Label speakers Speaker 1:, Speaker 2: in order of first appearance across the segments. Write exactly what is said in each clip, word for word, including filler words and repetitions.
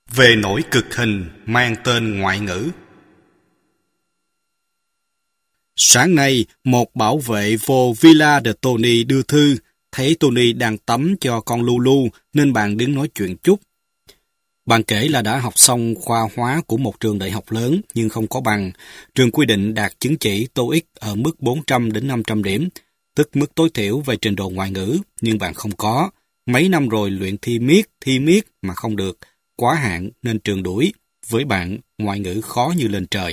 Speaker 1: Về nỗi cực hình mang tên ngoại ngữ. Sáng nay, một bảo vệ vô Villa de Tony đưa thư, thấy Tony đang tắm cho con Lulu nên bạn đứng nói chuyện chút. Bạn kể là đã học xong khoa hóa của một trường đại học lớn nhưng không có bằng. Trường quy định đạt chứng chỉ TOEIC ở mức bốn trăm đến năm trăm điểm, tức mức tối thiểu về trình độ ngoại ngữ, nhưng bạn không có. Mấy năm rồi luyện thi miết, thi miết mà không được, quá hạn nên trường đuổi. Với bạn, ngoại ngữ khó như lên trời.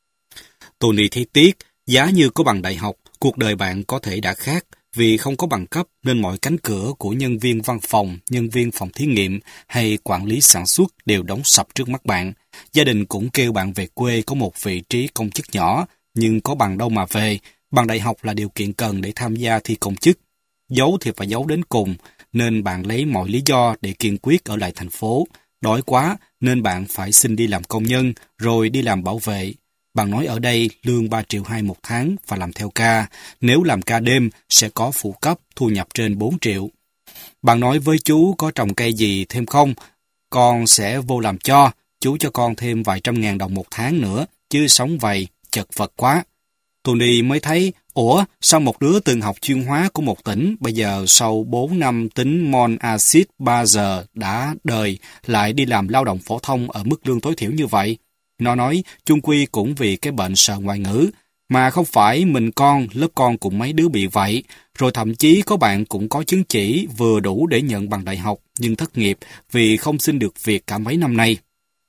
Speaker 1: Tony thấy tiếc, giá như có bằng đại học, cuộc đời bạn có thể đã khác. Vì không có bằng cấp nên mọi cánh cửa của nhân viên văn phòng, nhân viên phòng thí nghiệm hay quản lý sản xuất đều đóng sập trước mắt bạn. Gia đình cũng kêu bạn về quê có một vị trí công chức nhỏ, nhưng có bằng đâu mà về. Bằng đại học là điều kiện cần để tham gia thi công chức. Giấu thì phải giấu đến cùng, nên bạn lấy mọi lý do để kiên quyết ở lại thành phố. Đói quá nên bạn phải xin đi làm công nhân, rồi đi làm bảo vệ. Bạn nói ở đây lương ba triệu hai một tháng và làm theo ca. Nếu làm ca đêm sẽ có phụ cấp, thu nhập trên bốn triệu. Bạn nói với chú có trồng cây gì thêm không? Con sẽ vô làm cho. Chú cho con thêm vài trăm ngàn đồng một tháng nữa, chứ sống vậy, chật vật quá. Tony mới thấy, ủa, sao một đứa từng học chuyên hóa của một tỉnh, bây giờ sau bốn năm tính mol acid ba giờ đã đời, lại đi làm lao động phổ thông ở mức lương tối thiểu như vậy? Nó nói, chung quy cũng vì cái bệnh sợ ngoại ngữ, mà không phải mình con, lớp con cũng mấy đứa bị vậy, rồi thậm chí có bạn cũng có chứng chỉ vừa đủ để nhận bằng đại học, nhưng thất nghiệp vì không xin được việc cả mấy năm nay.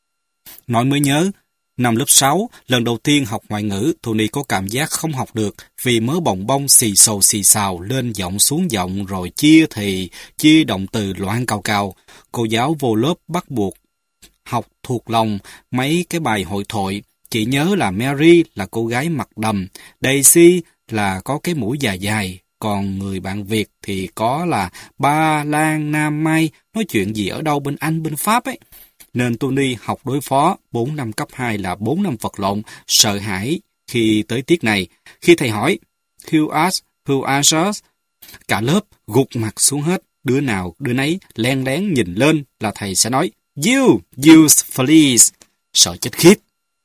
Speaker 1: Nói mới nhớ, năm lớp sáu, lần đầu tiên học ngoại ngữ, Tony có cảm giác không học được vì mớ bồng bông xì xầu xì xào lên giọng xuống giọng rồi chia thì, chia động từ loạn cào cào. Cô giáo vô lớp bắt buộc học thuộc lòng mấy cái bài hội thoại. Chỉ nhớ là Mary là cô gái mặt đầm, Daisy là có cái mũi dài dài, còn người bạn Việt thì có là Ba Lan Nam Mai, nói chuyện gì ở đâu bên Anh bên Pháp ấy. Nên Tony học đối phó bốn năm cấp hai là bốn năm vật lộn, sợ hãi khi tới tiết này. Khi thầy hỏi, who asked, who answers, cả lớp gục mặt xuống hết, đứa nào đứa nấy len lén nhìn lên là thầy sẽ nói, you, you please, sợ chết khiếp.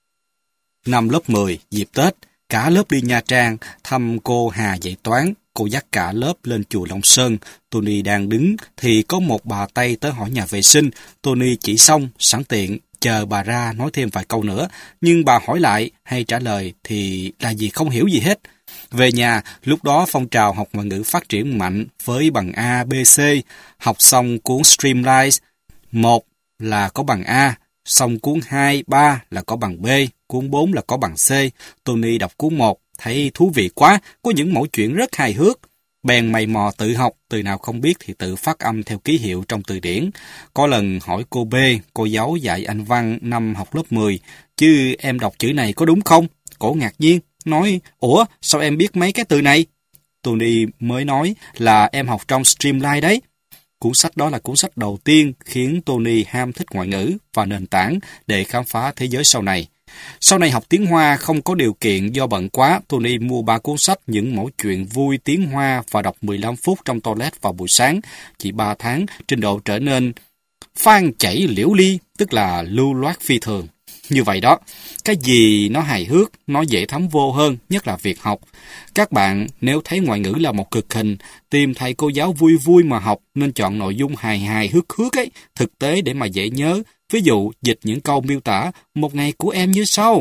Speaker 1: Năm lớp mười, dịp Tết, cả lớp đi Nha Trang thăm cô Hà dạy toán. Cô dắt cả lớp lên chùa Long Sơn. Tony đang đứng thì có một bà Tây tới hỏi nhà vệ sinh. Tony chỉ xong, sẵn tiện, chờ bà ra nói thêm vài câu nữa. Nhưng bà hỏi lại hay trả lời thì là gì không hiểu gì hết. Về nhà, lúc đó phong trào học ngoại ngữ phát triển mạnh với bằng A, B, C. Học xong cuốn Streamlines, một là có bằng A, xong cuốn hai, ba là có bằng B, cuốn bốn là có bằng C. Tony đọc cuốn một, thấy thú vị quá, có những mẩu chuyện rất hài hước. Bèn mày mò tự học, từ nào không biết thì tự phát âm theo ký hiệu trong từ điển. Có lần hỏi cô B, cô giáo dạy Anh văn năm học lớp mười, chứ em đọc chữ này có đúng không? Cổ ngạc nhiên, nói, ủa, sao em biết mấy cái từ này? Tony mới nói là em học trong Streamline đấy. Cuốn sách đó là cuốn sách đầu tiên khiến Tony ham thích ngoại ngữ và nền tảng để khám phá thế giới sau này. Sau này học tiếng Hoa không có điều kiện do bận quá, Tony mua ba cuốn sách những mẩu chuyện vui tiếng Hoa và đọc mười lăm phút trong toilet vào buổi sáng. Chỉ ba tháng, trình độ trở nên phan chảy liễu ly, tức là lưu loát phi thường. Như vậy đó, cái gì nó hài hước, nó dễ thấm vô hơn, nhất là việc học. Các bạn nếu thấy ngoại ngữ là một cực hình, tìm thầy cô giáo vui vui mà học nên chọn nội dung hài hài hước hước ấy, thực tế để mà dễ nhớ. Ví dụ, dịch những câu miêu tả một ngày của em như sau.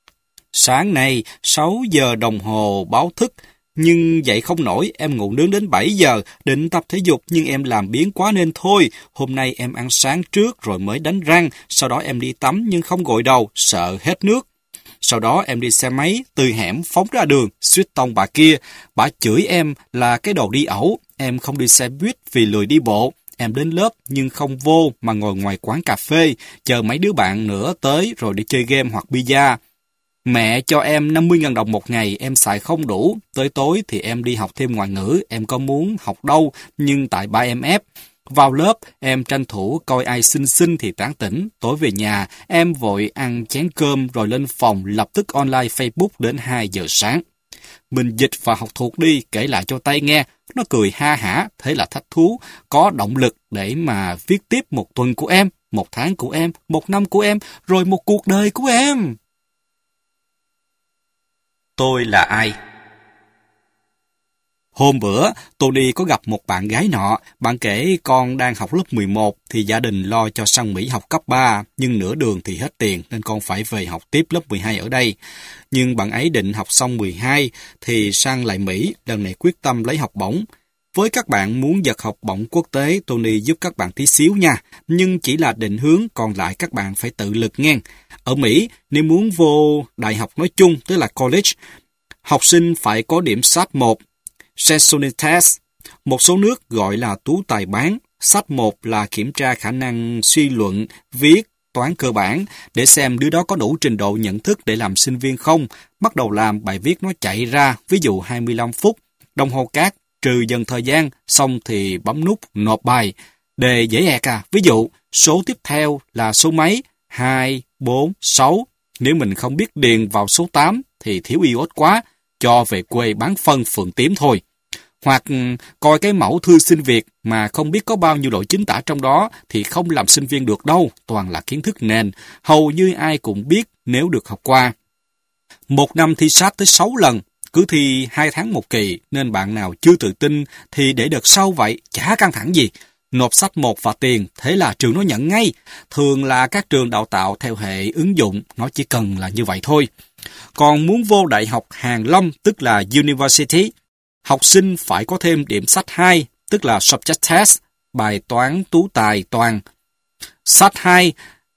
Speaker 1: Sáng nay, sáu giờ đồng hồ báo thức, nhưng dậy không nổi, em ngủ nướng đến bảy giờ, định tập thể dục nhưng em làm biếng quá nên thôi. Hôm nay em ăn sáng trước rồi mới đánh răng, sau đó em đi tắm nhưng không gội đầu, sợ hết nước. Sau đó em đi xe máy, từ hẻm phóng ra đường, suýt tông bà kia. Bà chửi em là cái đồ đi ẩu, em không đi xe buýt vì lười đi bộ. Em đến lớp nhưng không vô mà ngồi ngoài quán cà phê, chờ mấy đứa bạn nữa tới rồi đi chơi game hoặc pizza. Mẹ cho em năm mươi nghìn đồng một ngày, em xài không đủ. Tới tối thì em đi học thêm ngoại ngữ, em có muốn học đâu, nhưng tại ba em ép. Vào lớp, em tranh thủ coi ai xinh xinh thì tán tỉnh. Tối về nhà, em vội ăn chén cơm rồi lên phòng lập tức online Facebook đến hai giờ sáng. Mình dịch và học thuộc đi, kể lại cho Tây nghe. Nó cười ha hả, thế là thách thú, có động lực để mà viết tiếp một tuần của em. một tháng của em, một năm của em, rồi một cuộc đời của em. Tôi là ai? Hôm bữa, Tony có gặp một bạn gái nọ. Bạn kể con đang học lớp mười một thì gia đình lo cho sang Mỹ học cấp ba, nhưng nửa đường thì hết tiền nên con phải về học tiếp lớp mười hai ở đây. Nhưng bạn ấy định học xong mười hai thì sang lại Mỹ, lần này quyết tâm lấy học bổng. Với các bạn muốn giật học bổng quốc tế, Tony giúp các bạn tí xíu nha, nhưng chỉ là định hướng, còn lại các bạn phải tự lực nghe. Ở Mỹ, nếu muốn vô đại học nói chung, tức là college, học sinh phải có điểm sát một, Session Test. Một số nước gọi là tú tài bán. Sách một là kiểm tra khả năng suy luận, viết, toán cơ bản, để xem đứa đó có đủ trình độ nhận thức để làm sinh viên không. Bắt đầu làm, bài viết nó chạy ra, ví dụ hai mươi lăm phút, đồng hồ cát, trừ dần thời gian, xong thì bấm nút nộp bài. Đề dễ ẹc à, ví dụ, số tiếp theo là số mấy? hai, bốn, sáu. Nếu mình không biết điền vào số tám thì thiếu iốt quá, cho về quê bán phân phượng tím thôi. Hoặc coi cái mẫu thư xin việc mà không biết có bao nhiêu lỗi chính tả trong đó thì không làm sinh viên được đâu, toàn là kiến thức nền, hầu như ai cũng biết nếu được học qua. Một năm thi sát tới sáu lần, cứ thi hai tháng một kỳ, nên bạn nào chưa tự tin thì để đợt sau vậy, chả căng thẳng gì. Nộp sách một và tiền, thế là trường nó nhận ngay. Thường là các trường đào tạo theo hệ ứng dụng, nó chỉ cần là như vậy thôi. Còn muốn vô đại học hàn lâm, tức là University, học sinh phải có thêm điểm sách hai, tức là Subject Test, bài toán tú tài toàn. Sách hai,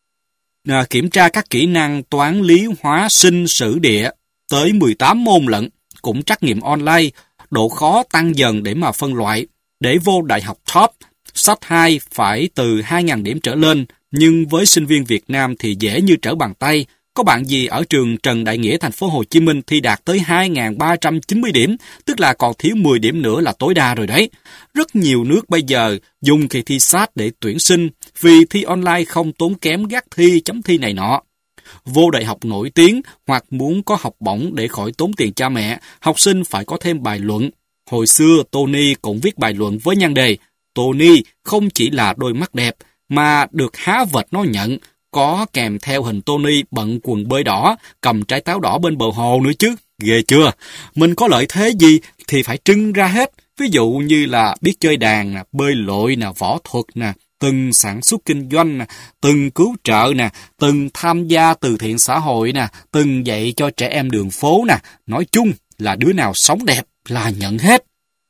Speaker 1: à, kiểm tra các kỹ năng toán lý hóa sinh sử địa, tới mười tám môn lận, cũng trắc nghiệm online, độ khó tăng dần để mà phân loại. Để vô đại học top, sách hai phải từ hai nghìn điểm trở lên, nhưng với sinh viên Việt Nam thì dễ như trở bàn tay. Có bạn gì ở trường Trần Đại Nghĩa thành phố Hồ Chí Minh thi đạt tới hai nghìn ba trăm chín mươi điểm, tức là còn thiếu mười điểm nữa là tối đa rồi đấy. Rất nhiều nước bây giờ dùng kỳ thi sát để tuyển sinh, vì thi online không tốn kém gác thi, chấm thi này nọ. Vô đại học nổi tiếng hoặc muốn có học bổng để khỏi tốn tiền cha mẹ, học sinh phải có thêm bài luận. Hồi xưa Tony cũng viết bài luận với nhan đề Tony không chỉ là đôi mắt đẹp, mà được Harvard nó nhận, có kèm theo hình Tony bận quần bơi đỏ, cầm trái táo đỏ bên bờ hồ nữa chứ. Ghê chưa? Mình có lợi thế gì thì phải trưng ra hết. Ví dụ như là biết chơi đàn, nè, bơi lội, nè, võ thuật, nè, từng sản xuất kinh doanh, nè, từng cứu trợ, nè, từng tham gia từ thiện xã hội, nè, từng dạy cho trẻ em đường phố, nè. Nói chung là đứa nào sống đẹp là nhận hết.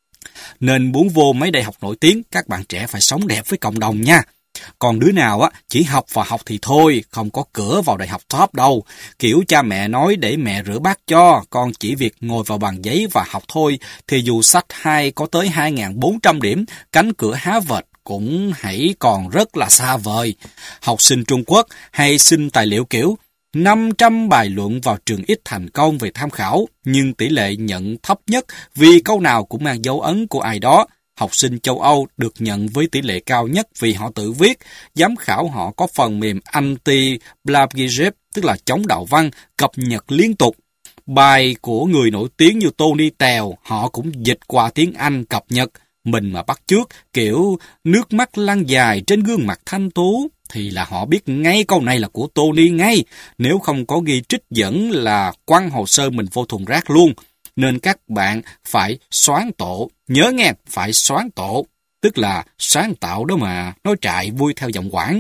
Speaker 1: Nên muốn vô mấy đại học nổi tiếng, các bạn trẻ phải sống đẹp với cộng đồng nha. Còn đứa nào á chỉ học và học thì thôi, không có cửa vào đại học top đâu. Kiểu cha mẹ nói để mẹ rửa bát cho, con chỉ việc ngồi vào bàn giấy và học thôi, thì dù sách hai có tới hai nghìn bốn trăm điểm, cánh cửa Harvard cũng hãy còn rất là xa vời. Học sinh Trung Quốc hay xin tài liệu kiểu năm trăm bài luận vào trường X thành công về tham khảo, nhưng tỷ lệ nhận thấp nhất vì câu nào cũng mang dấu ấn của ai đó. Học sinh châu Âu được nhận với tỷ lệ cao nhất vì họ tự viết, giám khảo họ có phần mềm anti-plagiarism, tức là chống đạo văn, cập nhật liên tục. Bài của người nổi tiếng như Tony Tèo, họ cũng dịch qua tiếng Anh cập nhật. Mình mà bắt chước kiểu nước mắt lăn dài trên gương mặt thanh tú, thì là họ biết ngay câu này là của Tony ngay. Nếu không có ghi trích dẫn là quăng hồ sơ mình vô thùng rác luôn. Nên các bạn phải soán tổ. Nhớ nghe, phải soán tổ. Tức là sáng tạo đó mà, nói trại vui theo giọng Quảng.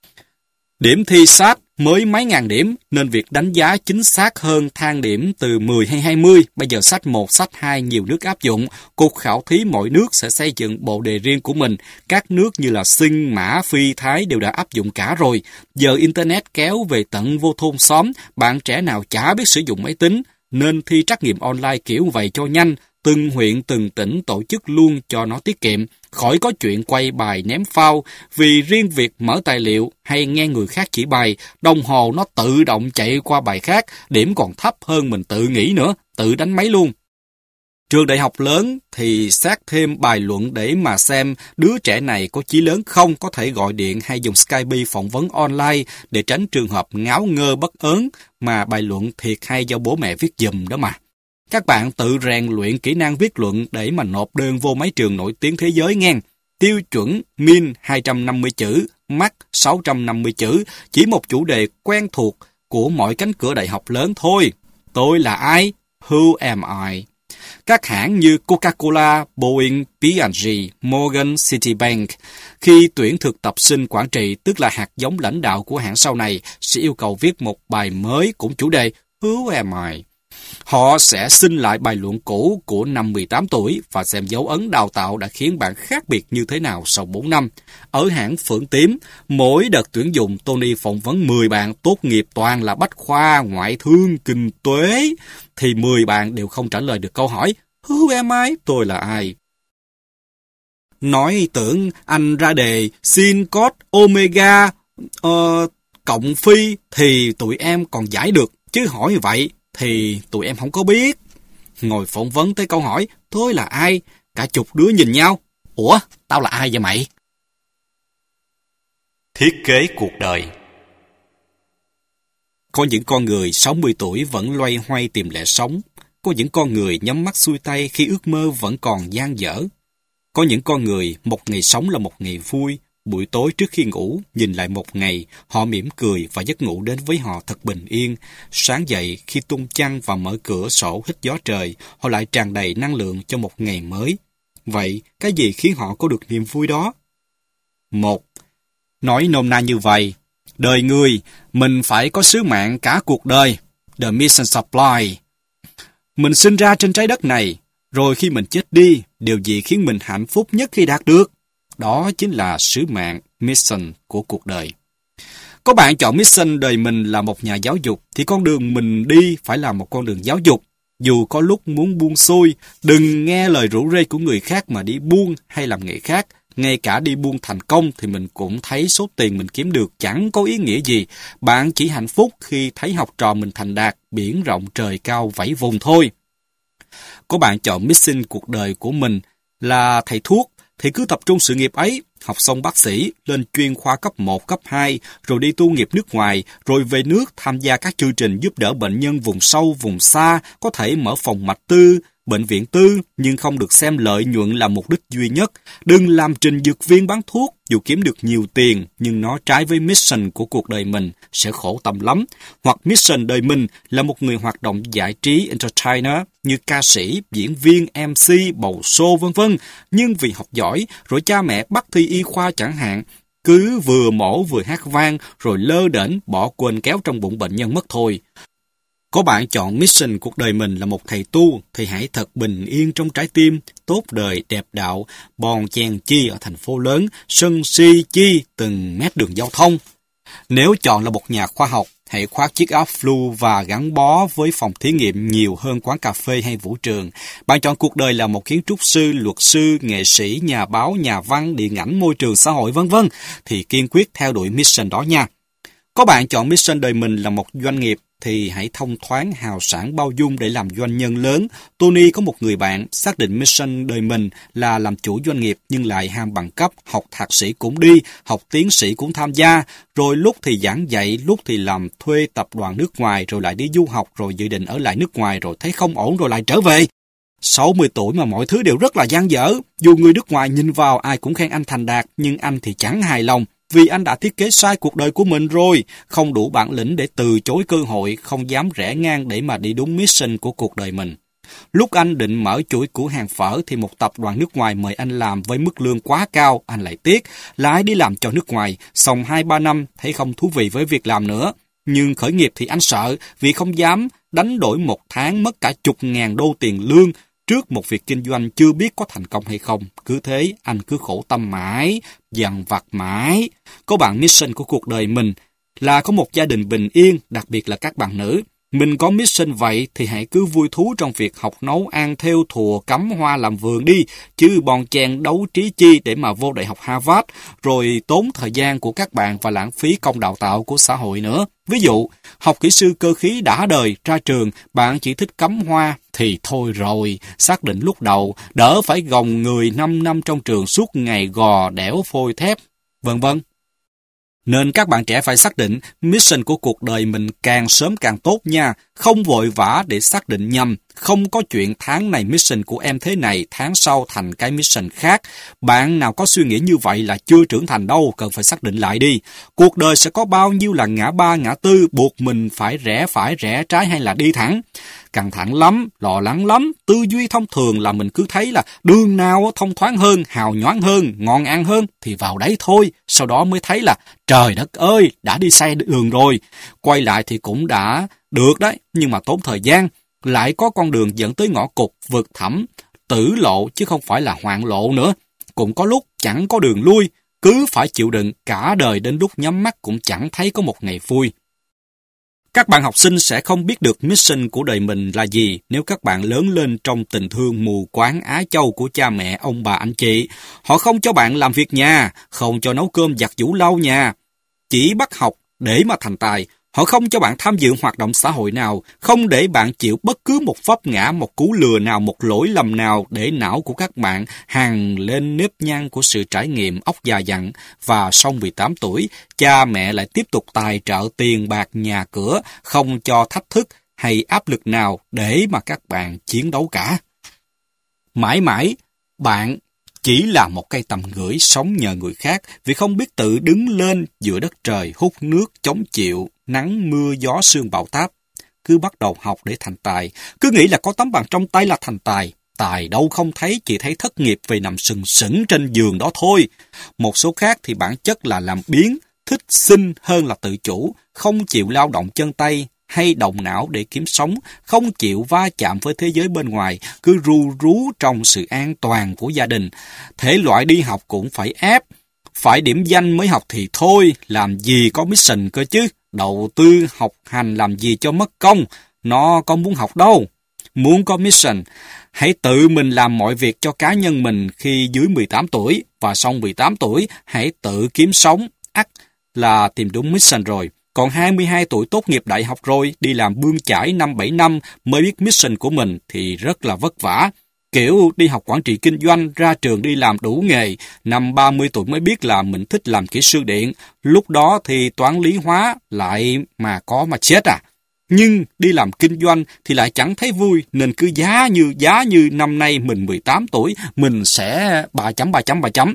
Speaker 1: Điểm thi sát mới mấy ngàn điểm, nên việc đánh giá chính xác hơn thang điểm từ mười hay hai mươi. Bây giờ sách một, sách hai nhiều nước áp dụng. Cục khảo thí mỗi nước sẽ xây dựng bộ đề riêng của mình. Các nước như là Sing, Mã, Phi, Thái đều đã áp dụng cả rồi. Giờ Internet kéo về tận vô thôn xóm, bạn trẻ nào chả biết sử dụng máy tính, nên thi trắc nghiệm online kiểu vậy cho nhanh. Từng huyện, từng tỉnh tổ chức luôn cho nó tiết kiệm, khỏi có chuyện quay bài ném phao, vì riêng việc mở tài liệu hay nghe người khác chỉ bài, đồng hồ nó tự động chạy qua bài khác, điểm còn thấp hơn mình tự nghĩ nữa, tự đánh máy luôn. Trường đại học lớn thì xét thêm bài luận để mà xem đứa trẻ này có chí lớn không, có thể gọi điện hay dùng Skype phỏng vấn online để tránh trường hợp ngáo ngơ bất ớn, mà bài luận thiệt hay do bố mẹ viết giùm đó mà. Các bạn tự rèn luyện kỹ năng viết luận để mà nộp đơn vô mấy trường nổi tiếng thế giới nghe. tiêu chuẩn Min hai trăm năm mươi chữ, Max sáu trăm năm mươi chữ, chỉ một chủ đề quen thuộc của mọi cánh cửa đại học lớn thôi. Tôi là ai? Who am I? Các hãng như Coca-Cola, Boeing, pê and giê, Morgan, Citibank, khi tuyển thực tập sinh quản trị, tức là hạt giống lãnh đạo của hãng sau này, sẽ yêu cầu viết một bài mới cũng chủ đề Who am I? Họ sẽ xin lại bài luận cũ của năm mười tám tuổi và xem dấu ấn đào tạo đã khiến bạn khác biệt như thế nào sau bốn năm. Ở hãng Phượng Tím, mỗi đợt tuyển dụng Tony phỏng vấn mười bạn tốt nghiệp toàn là bách khoa, ngoại thương, kinh tế, thì mười bạn đều không trả lời được câu hỏi Who am I? Tôi là ai? Nói tưởng anh ra đề sin, cos, omega, uh, cộng phi thì tụi em còn giải được, chứ hỏi vậy thì tụi em không có biết. Ngồi phỏng vấn tới câu hỏi tôi là ai, cả chục đứa nhìn nhau. Ủa, tao là ai vậy mày? Thiết kế cuộc đời. Có những con người sáu mươi tuổi vẫn loay hoay tìm lẽ sống. Có những con người nhắm mắt xuôi tay khi ước mơ vẫn còn dang dở. Có những con người một ngày sống là một ngày vui. Buổi tối trước khi ngủ, nhìn lại một ngày, họ mỉm cười và giấc ngủ đến với họ thật bình yên. Sáng dậy, khi tung chăn và mở cửa sổ hít gió trời, họ lại tràn đầy năng lượng cho một ngày mới. Vậy, cái gì khiến họ có được niềm vui đó? Một, nói nôm na như vậy, đời người, mình phải có sứ mạng cả cuộc đời. The mission supply. Mình sinh ra trên trái đất này, rồi khi mình chết đi, điều gì khiến mình hạnh phúc nhất khi đạt được? Đó chính là sứ mạng, mission của cuộc đời. Có bạn chọn mission đời mình là một nhà giáo dục, thì con đường mình đi phải là một con đường giáo dục. Dù có lúc muốn buông xuôi, đừng nghe lời rủ rê của người khác mà đi buông hay làm nghề khác. Ngay cả đi buông thành công thì mình cũng thấy số tiền mình kiếm được chẳng có ý nghĩa gì. Bạn chỉ hạnh phúc khi thấy học trò mình thành đạt, biển rộng trời cao vẫy vùng thôi. Có bạn chọn mission cuộc đời của mình là thầy thuốc, thì cứ tập trung sự nghiệp ấy, học xong bác sĩ, lên chuyên khoa cấp một, cấp hai, rồi đi tu nghiệp nước ngoài, rồi về nước tham gia các chương trình giúp đỡ bệnh nhân vùng sâu, vùng xa, có thể mở phòng mạch tư, bệnh viện tư, nhưng không được xem lợi nhuận là mục đích duy nhất. Đừng làm trình dược viên bán thuốc, dù kiếm được nhiều tiền, nhưng nó trái với mission của cuộc đời mình, sẽ khổ tâm lắm. Hoặc mission đời mình là một người hoạt động giải trí, entertainer, như ca sĩ, diễn viên, em xê, bầu show vân vân, nhưng vì học giỏi, rồi cha mẹ bắt thi y khoa chẳng hạn, cứ vừa mổ vừa hát vang, rồi lơ đễnh bỏ quên kéo trong bụng bệnh nhân mất thôi. Có bạn chọn mission cuộc đời mình là một thầy tu, thì hãy thật bình yên trong trái tim, tốt đời, đẹp đạo, bon chen chi ở thành phố lớn, sân si chi từng mét đường giao thông. Nếu chọn là một nhà khoa học, hãy khoác chiếc áo flu và gắn bó với phòng thí nghiệm nhiều hơn quán cà phê hay vũ trường. Bạn chọn cuộc đời là một kiến trúc sư, luật sư, nghệ sĩ, nhà báo, nhà văn, điện ảnh, môi trường, xã hội vân vân, thì kiên quyết theo đuổi mission đó nha. Có bạn chọn mission đời mình là một doanh nghiệp, thì hãy thông thoáng, hào sảng, bao dung để làm doanh nhân lớn. Tony có một người bạn xác định mission đời mình là làm chủ doanh nghiệp nhưng lại ham bằng cấp, học thạc sĩ cũng đi, học tiến sĩ cũng tham gia, rồi lúc thì giảng dạy, lúc thì làm thuê tập đoàn nước ngoài, rồi lại đi du học, rồi dự định ở lại nước ngoài, rồi thấy không ổn rồi lại trở về. sáu mươi tuổi mà mọi thứ đều rất là dang dở. Dù người nước ngoài nhìn vào ai cũng khen anh thành đạt, nhưng anh thì chẳng hài lòng. Vì anh đã thiết kế sai cuộc đời của mình rồi, không đủ bản lĩnh để từ chối cơ hội, không dám rẽ ngang để mà đi đúng mission của cuộc đời mình. Lúc anh định mở chuỗi cửa hàng phở thì một tập đoàn nước ngoài mời anh làm với mức lương quá cao, anh lại tiếc, lại đi làm cho nước ngoài, xong hai ba năm thấy không thú vị với việc làm nữa. Nhưng khởi nghiệp thì anh sợ, vì không dám đánh đổi một tháng mất cả chục ngàn đô tiền lương, trước một việc kinh doanh chưa biết có thành công hay không. Cứ thế, anh cứ khổ tâm mãi, dằn vặt mãi. Có bạn mission của cuộc đời mình là có một gia đình bình yên, đặc biệt là các bạn nữ. Mình có mission vậy thì hãy cứ vui thú trong việc học nấu ăn, thêu thùa, cắm hoa làm vườn đi, chứ bon chen đấu trí chi để mà vô đại học Harvard, rồi tốn thời gian của các bạn và lãng phí công đào tạo của xã hội nữa. Ví dụ, học kỹ sư cơ khí đã đời, ra trường, bạn chỉ thích cắm hoa, thì thôi rồi, xác định lúc đầu, đỡ phải gồng người năm năm trong trường suốt ngày gò đẽo phôi thép, vân vân. Nên các bạn trẻ phải xác định mission của cuộc đời mình càng sớm càng tốt nha, không vội vã để xác định nhầm, Không có chuyện tháng này mission của em thế này, tháng sau thành cái mission khác. Bạn nào có suy nghĩ như vậy là chưa trưởng thành đâu, cần phải xác định lại đi. Cuộc đời sẽ có bao nhiêu là ngã ba ngã tư, buộc mình phải rẽ phải rẽ trái hay là đi thẳng. Căng thẳng lắm, lo lắng lắm, tư duy thông thường là mình cứ thấy là đường nào thông thoáng hơn, hào nhoáng hơn, ngon ăn hơn thì vào đấy thôi. Sau đó mới thấy là trời đất ơi, đã đi sai đường rồi. Quay lại thì cũng đã được đấy, nhưng mà tốn thời gian. Lại có con đường dẫn tới ngõ cụt, vực thẳm, tử lộ chứ không phải là hoạn lộ nữa. Cũng có lúc chẳng có đường lui, cứ phải chịu đựng cả đời đến lúc nhắm mắt cũng chẳng thấy có một ngày vui. Các bạn học sinh sẽ không biết được mission của đời mình là gì nếu các bạn lớn lên trong tình thương mù quáng Á Châu của cha mẹ, ông bà, anh chị. Họ không cho bạn làm việc nhà, không cho nấu cơm giặt giũ lau nhà, chỉ bắt học để mà thành tài. Họ không cho bạn tham dự hoạt động xã hội nào, không để bạn chịu bất cứ một vấp ngã, một cú lừa nào, một lỗi lầm nào để não của các bạn hằn lên nếp nhăn của sự trải nghiệm óc già dặn. Và sau mười tám tuổi, cha mẹ lại tiếp tục tài trợ tiền bạc nhà cửa, không cho thách thức hay áp lực nào để mà các bạn chiến đấu cả. Mãi mãi, bạn chỉ là một cây tầm gửi sống nhờ người khác vì không biết tự đứng lên giữa đất trời hút nước chống chịu nắng mưa gió sương bão táp. Cứ bắt đầu học để thành tài, cứ nghĩ là có tấm bằng trong tay là thành tài. Tài đâu không thấy, chỉ thấy thất nghiệp vì nằm sừng sững trên giường đó thôi. Một số khác thì bản chất là làm biếng, thích xin hơn là tự chủ, không chịu lao động chân tay hay động não để kiếm sống, không chịu va chạm với thế giới bên ngoài, cứ ru rú trong sự an toàn của gia đình. Thể loại đi học cũng phải ép, phải điểm danh mới học thì thôi, làm gì có mission cơ chứ. Đầu tư học hành làm gì cho mất công, nó có muốn học đâu. Muốn có mission, hãy tự mình làm mọi việc cho cá nhân mình khi dưới mười tám tuổi, và sau mười tám tuổi, hãy tự kiếm sống, ắt là tìm đúng mission rồi. Còn hai mươi hai tuổi tốt nghiệp đại học rồi, đi làm bươn chải năm bảy năm mới biết mission của mình thì rất là vất vả. Kiểu đi học quản trị kinh doanh, ra trường đi làm đủ nghề, năm ba mươi tuổi mới biết là mình thích làm kỹ sư điện. Lúc đó thì toán lý hóa lại mà có mà chết à. Nhưng đi làm kinh doanh thì lại chẳng thấy vui, nên cứ giá như giá như năm nay mình mười tám tuổi, mình sẽ ba chấm ba chấm ba chấm.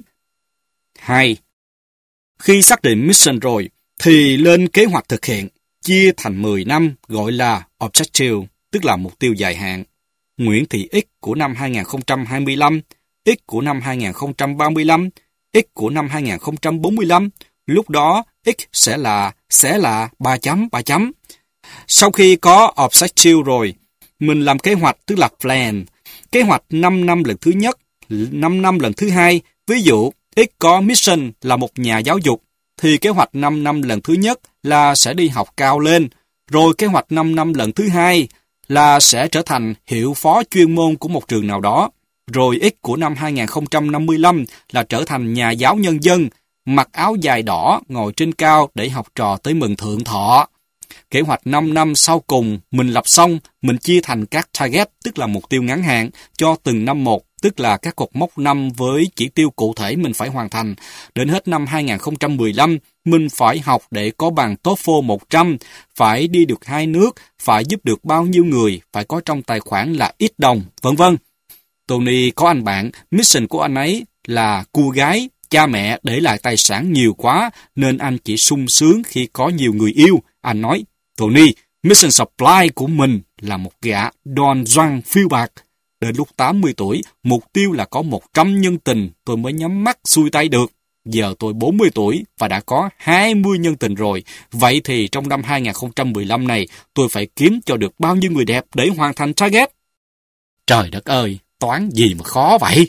Speaker 1: Hai. Khi xác định mission rồi, thì lên kế hoạch thực hiện, chia thành mười năm gọi là objective, tức là mục tiêu dài hạn. Nguyễn Thị X của năm hai nghìn không trăm hai mươi lăm, X của năm hai nghìn không trăm ba mươi lăm, X của năm hai nghìn không trăm bốn mươi lăm, lúc đó X sẽ là, sẽ là ba chấm, ba chấm. Sau khi có objective rồi, mình làm kế hoạch tức là plan. Kế hoạch năm năm lần thứ nhất, năm năm lần thứ hai. Ví dụ, X có mission là một nhà giáo dục, thì kế hoạch năm năm lần thứ nhất là sẽ đi học cao lên. Rồi kế hoạch năm năm lần thứ hai là sẽ trở thành hiệu phó chuyên môn của một trường nào đó. Rồi X của năm hai nghìn không trăm năm mươi lăm là trở thành nhà giáo nhân dân, mặc áo dài đỏ, ngồi trên cao để học trò tới mừng thượng thọ. Kế hoạch năm năm sau cùng mình lập xong, mình chia thành các target, tức là mục tiêu ngắn hạn, cho từng năm một, tức là các cột mốc năm với chỉ tiêu cụ thể mình phải hoàn thành. Đến hết năm hai nghìn không trăm mười lăm, mình phải học để có bằng TOEFL một trăm, phải đi được hai nước, phải giúp được bao nhiêu người, phải có trong tài khoản là ít đồng, vân vân. Tony có anh bạn, mission của anh ấy là cô gái, cha mẹ để lại tài sản nhiều quá, nên anh chỉ sung sướng khi có nhiều người yêu. Anh nói, Tony, mission supply của mình là một gã Don Juan phiêu bạc. Đến lúc tám mươi tuổi, mục tiêu là có một trăm nhân tình, tôi mới nhắm mắt xuôi tay được. Giờ tôi bốn mươi tuổi và đã có hai mươi nhân tình rồi. Vậy thì trong năm hai nghìn không trăm mười lăm này, tôi phải kiếm cho được bao nhiêu người đẹp để hoàn thành target? Trời đất ơi, toán gì mà khó vậy?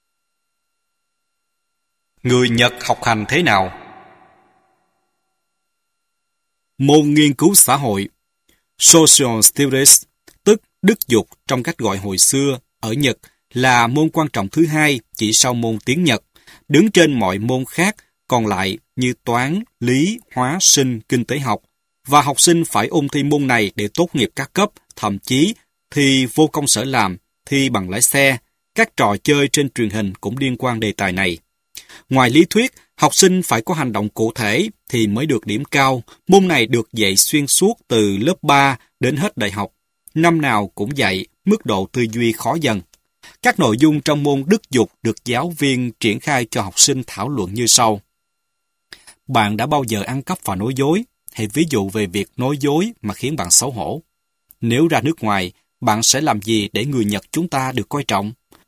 Speaker 1: Người Nhật học hành thế nào? Môn nghiên cứu xã hội, Social Studies, tức đức dục trong cách gọi hồi xưa, ở Nhật là môn quan trọng thứ hai chỉ sau môn tiếng Nhật, đứng trên mọi môn khác còn lại như toán, lý, hóa, sinh, kinh tế học. Và học sinh phải ôn thi môn này để tốt nghiệp các cấp, thậm chí thi vô công sở làm, thi bằng lái xe. Các trò chơi trên truyền hình cũng liên quan đề tài này. Ngoài lý thuyết, học sinh phải có hành động cụ thể thì mới được điểm cao. Môn này được dạy xuyên suốt từ lớp ba đến hết đại học. năm nào cũng dạy, mức độ tư duy khó dần. Các nội dung trong môn đức dục được giáo viên triển khai cho học sinh thảo luận như sau. Bạn đã bao giờ ăn cắp và nói dối? Hãy ví dụ về việc nói dối mà khiến bạn xấu hổ. Nếu ra nước ngoài, bạn sẽ làm gì để người Nhật chúng ta được coi trọng?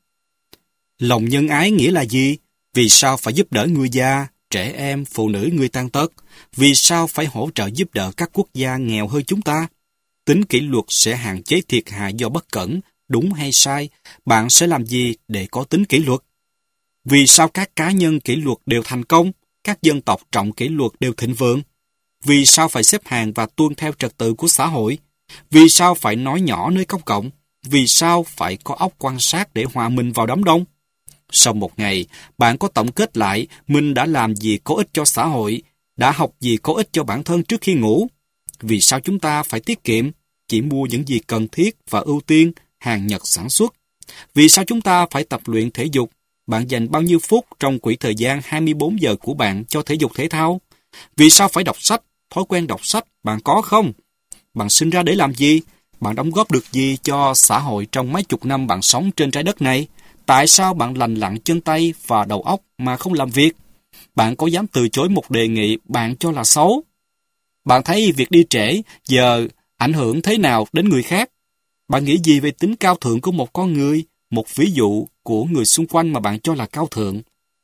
Speaker 1: Lòng nhân ái nghĩa là gì? Vì sao phải giúp đỡ người già, trẻ em, phụ nữ, người tàn tật? Vì sao phải hỗ trợ giúp đỡ các quốc gia nghèo hơn chúng ta? Tính kỷ luật sẽ hạn chế thiệt hại do bất cẩn, đúng hay sai? Bạn sẽ làm gì để có tính kỷ luật? Vì sao các cá nhân kỷ luật đều thành công, các dân tộc trọng kỷ luật đều thịnh vượng? Vì sao phải xếp hàng và tuân theo trật tự của xã hội? Vì sao phải nói nhỏ nơi công cộng? Vì sao phải có óc quan sát để hòa mình vào đám đông? Sau một ngày, bạn có tổng kết lại mình đã làm gì có ích cho xã hội, đã học gì có ích cho bản thân trước khi ngủ. Vì sao chúng ta phải tiết kiệm, chỉ mua những gì cần thiết và ưu tiên hàng Nhật sản xuất? Vì sao chúng ta phải tập luyện thể dục? Bạn dành bao nhiêu phút trong quỹ thời gian hai mươi bốn giờ của bạn cho thể dục thể thao? Vì sao phải đọc sách? Thói quen đọc sách bạn có không? Bạn sinh ra để làm gì? Bạn đóng góp được gì cho xã hội trong mấy chục năm bạn sống trên trái đất này? Tại sao bạn lành lặn chân tay và đầu óc mà không làm việc? Bạn có dám từ chối một đề nghị bạn cho là xấu? Bạn thấy việc đi trễ giờ ảnh hưởng thế nào đến người khác? Bạn nghĩ gì về tính cao thượng của một con người, một ví dụ của người xung quanh mà bạn cho là cao thượng?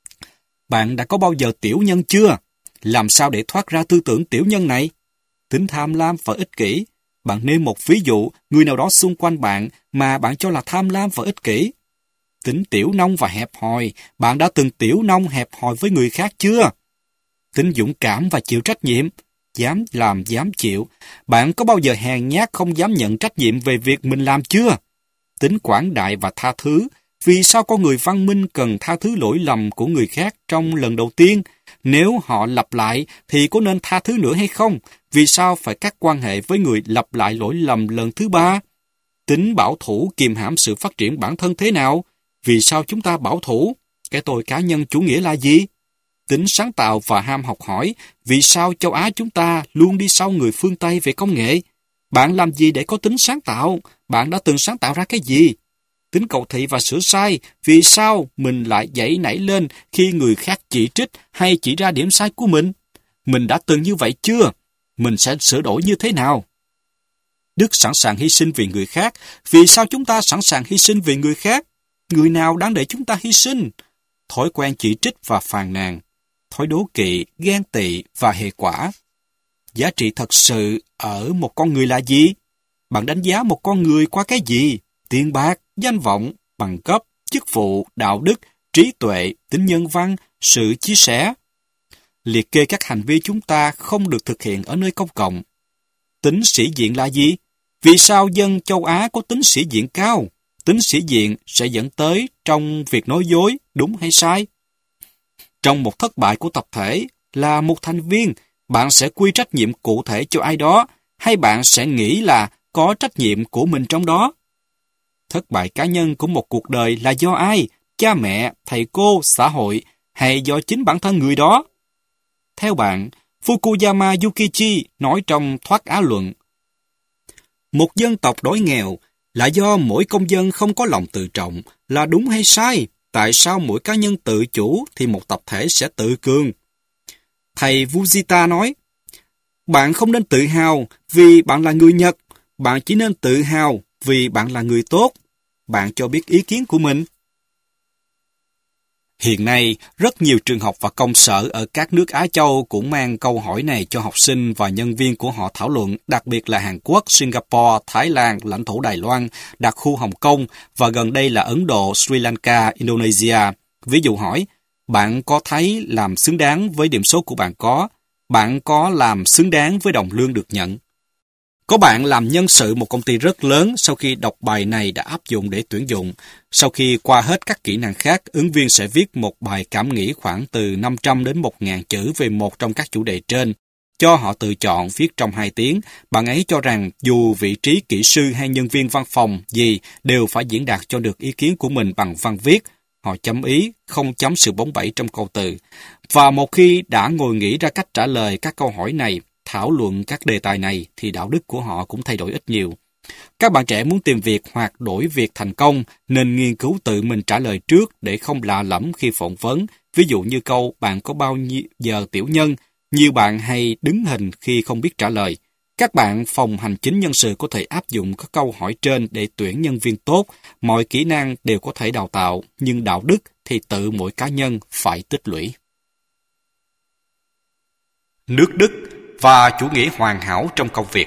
Speaker 1: Bạn đã có bao giờ tiểu nhân chưa? Làm sao để thoát ra tư tưởng tiểu nhân này? Tính tham lam và ích kỷ. Bạn nêu một ví dụ người nào đó xung quanh bạn mà bạn cho là tham lam và ích kỷ. Tính tiểu nông và hẹp hòi. Bạn đã từng tiểu nông hẹp hòi với người khác chưa? Tính dũng cảm và chịu trách nhiệm. Dám làm, dám chịu. Bạn có bao giờ hèn nhát không dám nhận trách nhiệm về việc mình làm chưa? Tính quảng đại và tha thứ. Vì sao con người văn minh cần tha thứ lỗi lầm của người khác trong lần đầu tiên? Nếu họ lặp lại thì có nên tha thứ nữa hay không? Vì sao phải cắt quan hệ với người lặp lại lỗi lầm lần thứ ba? Tính bảo thủ kiềm hãm sự phát triển bản thân thế nào? Vì sao chúng ta bảo thủ? Cái tôi cá nhân chủ nghĩa là gì? Tính sáng tạo và ham học hỏi. Vì sao châu Á chúng ta luôn đi sau người phương Tây về công nghệ? Bạn làm gì để có tính sáng tạo? Bạn đã từng sáng tạo ra cái gì? Tính cầu thị và sửa sai. Vì sao mình lại dậy nảy lên khi người khác chỉ trích hay chỉ ra điểm sai của mình? Mình đã từng như vậy chưa? Mình sẽ sửa đổi như thế nào? Đức sẵn sàng hy sinh vì người khác. Vì sao chúng ta sẵn sàng hy sinh vì người khác? Người nào đáng để chúng ta hy sinh? Thói quen chỉ trích và phàn nàn. Thói đố kỵ, ghen tị và hệ quả. Giá trị thật sự ở một con người là gì? Bạn đánh giá một con người qua cái gì? Tiền bạc, danh vọng, bằng cấp, chức vụ, đạo đức, trí tuệ, tính nhân văn, sự chia sẻ. Liệt kê các hành vi chúng ta không được thực hiện ở nơi công cộng. Tính sĩ diện là gì? Vì sao dân châu Á có tính sĩ diện cao? Tính sĩ diện sẽ dẫn tới trong việc nói dối, đúng hay sai? Trong một thất bại của tập thể, là một thành viên, bạn sẽ quy trách nhiệm cụ thể cho ai đó, hay bạn sẽ nghĩ là có trách nhiệm của mình trong đó? Thất bại cá nhân của một cuộc đời là do ai? Cha mẹ, thầy cô, xã hội, hay do chính bản thân người đó? Theo bạn, Fukuyama Yukichi nói trong Thoát Á Luận, một dân tộc đói nghèo là do mỗi công dân không có lòng tự trọng, là đúng hay sai? Tại sao mỗi cá nhân tự chủ thì một tập thể sẽ tự cường? Thầy Fujita nói, bạn không nên tự hào vì bạn là người Nhật, bạn chỉ nên tự hào vì bạn là người tốt. Bạn cho biết ý kiến của mình. Hiện nay, rất nhiều trường học và công sở ở các nước Á Châu cũng mang câu hỏi này cho học sinh và nhân viên của họ thảo luận, đặc biệt là Hàn Quốc, Singapore, Thái Lan, lãnh thổ Đài Loan, đặc khu Hồng Kông và gần đây là Ấn Độ, Sri Lanka, Indonesia. Ví dụ hỏi, bạn có thấy làm xứng đáng với điểm số của bạn có? Bạn có làm xứng đáng với đồng lương được nhận? Có bạn làm nhân sự một công ty rất lớn, sau khi đọc bài này đã áp dụng để tuyển dụng. Sau khi qua hết các kỹ năng khác, ứng viên sẽ viết một bài cảm nghĩ khoảng từ năm trăm đến một nghìn chữ về một trong các chủ đề trên. Cho họ tự chọn viết trong hai tiếng. Bạn ấy cho rằng dù vị trí kỹ sư hay nhân viên văn phòng gì đều phải diễn đạt cho được ý kiến của mình bằng văn viết. Họ chấm ý, không chấm sự bóng bẩy trong câu từ. Và một khi đã ngồi nghĩ ra cách trả lời các câu hỏi này, thảo luận các đề tài này, thì đạo đức của họ cũng thay đổi ít nhiều. Các bạn trẻ muốn tìm việc hoặc đổi việc thành công nên nghiên cứu tự mình trả lời trước để không lạ lẫm khi phỏng vấn. Ví dụ như câu bạn có bao nhiêu giờ tiểu nhân, nhiều bạn hay đứng hình khi không biết trả lời. Các bạn phòng hành chính nhân sự có thể áp dụng các câu hỏi trên để tuyển nhân viên tốt. Mọi kỹ năng đều có thể đào tạo, nhưng đạo đức thì tự mỗi cá nhân phải tích lũy. Nước Đức và chủ nghĩa hoàn hảo trong công việc.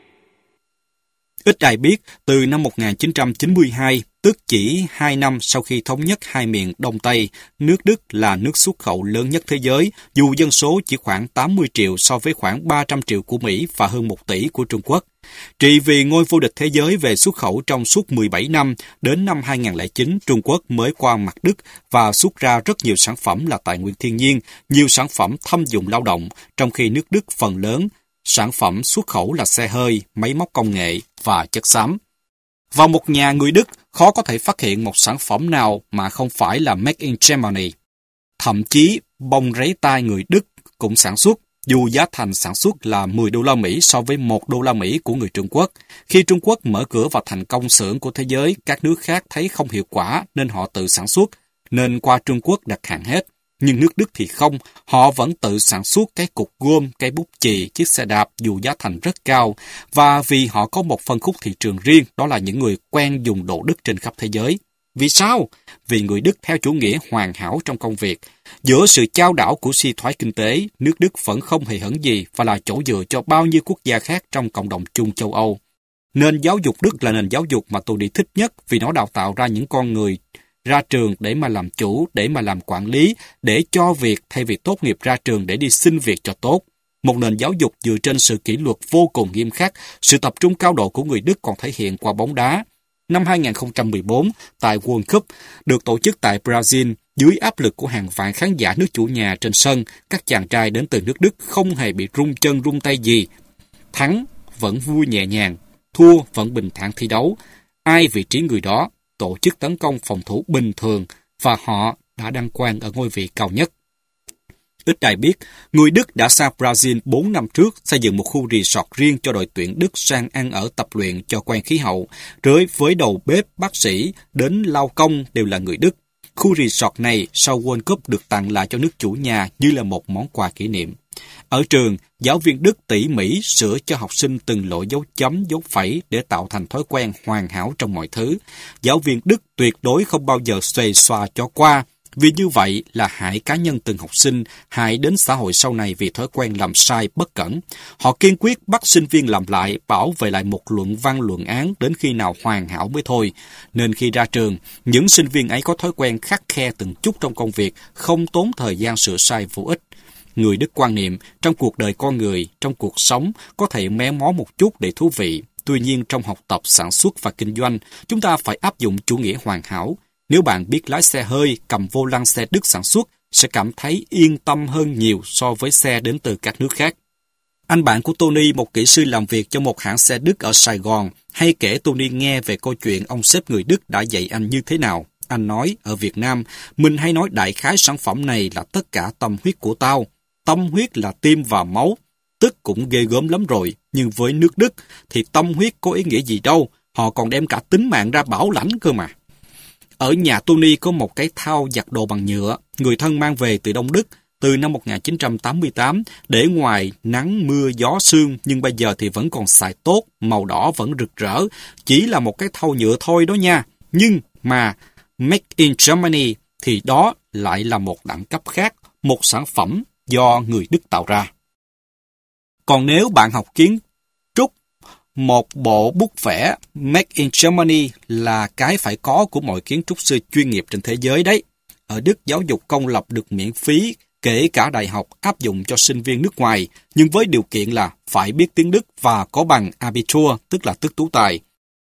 Speaker 1: Ít ai biết, từ năm một nghìn chín trăm chín mươi hai, tức chỉ hai năm sau khi thống nhất hai miền Đông Tây, nước Đức là nước xuất khẩu lớn nhất thế giới, dù dân số chỉ khoảng tám mươi triệu so với khoảng ba trăm triệu của Mỹ và hơn một tỷ của Trung Quốc. Trị vì ngôi vô địch thế giới về xuất khẩu trong suốt mười bảy năm, đến năm hai nghìn không trăm lẻ chín, Trung Quốc mới qua mặt Đức và xuất ra rất nhiều sản phẩm là tài nguyên thiên nhiên, nhiều sản phẩm thâm dụng lao động, trong khi nước Đức phần lớn sản phẩm xuất khẩu là xe hơi, máy móc công nghệ và chất xám. Vào một nhà người Đức, khó có thể phát hiện một sản phẩm nào mà không phải là Made in Germany. Thậm chí, bông ráy tai người Đức cũng sản xuất, dù giá thành sản xuất là mười đô la Mỹ so với một đô la Mỹ của người Trung Quốc. Khi Trung Quốc mở cửa vào thành công xưởng của thế giới, các nước khác thấy không hiệu quả nên họ tự sản xuất, nên qua Trung Quốc đặt hàng hết. Nhưng nước Đức thì không, họ vẫn tự sản xuất cái cục gôm, cái bút chì, chiếc xe đạp dù giá thành rất cao. Và vì họ có một phân khúc thị trường riêng, đó là những người quen dùng đồ Đức trên khắp thế giới. Vì sao? Vì người Đức theo chủ nghĩa hoàn hảo trong công việc. Giữa sự chao đảo của suy thoái kinh tế, nước Đức vẫn không hề hấn gì và là chỗ dựa cho bao nhiêu quốc gia khác trong cộng đồng chung châu Âu. Nền giáo dục Đức là nền giáo dục mà tôi đi thích nhất vì nó đào tạo ra những con người ra trường để mà làm chủ, để mà làm quản lý, để cho việc thay vì tốt nghiệp ra trường để đi xin việc cho tốt. Một nền giáo dục dựa trên sự kỷ luật vô cùng nghiêm khắc, sự tập trung cao độ của người Đức còn thể hiện qua bóng đá. Năm hai nghìn không trăm mười bốn, tại World Cup, được tổ chức tại Brazil, dưới áp lực của hàng vạn khán giả nước chủ nhà trên sân, các chàng trai đến từ nước Đức không hề bị rung chân rung tay gì. Thắng vẫn vui nhẹ nhàng, thua vẫn bình thản thi đấu. Ai vị trí người đó, tổ chức tấn công phòng thủ bình thường và họ đã đăng quang ở ngôi vị cao nhất. Ít ai biết, người Đức đã sang Brazil bốn năm trước xây dựng một khu resort riêng cho đội tuyển Đức sang ăn ở tập luyện cho quen khí hậu, rồi với đầu bếp, bác sĩ đến lao công đều là người Đức. Khu resort này sau World Cup được tặng lại cho nước chủ nhà như là một món quà kỷ niệm. Ở trường, giáo viên Đức tỉ mỉ sửa cho học sinh từng lỗi dấu chấm, dấu phẩy để tạo thành thói quen hoàn hảo trong mọi thứ. Giáo viên Đức tuyệt đối không bao giờ xuề xòa cho qua, vì như vậy là hại cá nhân từng học sinh, hại đến xã hội sau này vì thói quen làm sai bất cẩn. Họ kiên quyết bắt sinh viên làm lại, bảo vệ lại một luận văn luận án đến khi nào hoàn hảo mới thôi. Nên khi ra trường, những sinh viên ấy có thói quen khắt khe từng chút trong công việc, không tốn thời gian sửa sai vô ích. Người Đức quan niệm, trong cuộc đời con người, trong cuộc sống, có thể mé mó một chút để thú vị. Tuy nhiên, trong học tập, sản xuất và kinh doanh, chúng ta phải áp dụng chủ nghĩa hoàn hảo. Nếu bạn biết lái xe hơi, cầm vô lăng xe Đức sản xuất, sẽ cảm thấy yên tâm hơn nhiều so với xe đến từ các nước khác. Anh bạn của Tony, một kỹ sư làm việc cho một hãng xe Đức ở Sài Gòn, hay kể Tony nghe về câu chuyện ông sếp người Đức đã dạy anh như thế nào. Anh nói, ở Việt Nam, mình hay nói đại khái sản phẩm này là tất cả tâm huyết của tao. Tâm huyết là tim và máu, tức cũng ghê gớm lắm rồi. Nhưng với nước Đức thì tâm huyết có ý nghĩa gì đâu, họ còn đem cả tính mạng ra bảo lãnh cơ mà. Ở nhà Tony có một cái thau giặt đồ bằng nhựa, người thân mang về từ Đông Đức từ năm một nghìn chín trăm tám mươi tám, để ngoài nắng mưa gió sương, nhưng bây giờ thì vẫn còn xài tốt, màu đỏ vẫn rực rỡ, chỉ là một cái thau nhựa thôi đó nha. Nhưng mà Made in Germany thì đó lại là một đẳng cấp khác, một sản phẩm do người Đức tạo ra. Còn nếu bạn học kiến trúc, một bộ bút vẽ Made in Germany là cái phải có của mọi kiến trúc sư chuyên nghiệp trên thế giới đấy. Ở Đức, giáo dục công lập được miễn phí, kể cả đại học áp dụng cho sinh viên nước ngoài, nhưng với điều kiện là phải biết tiếng Đức và có bằng Abitur, tức là tước tú tài.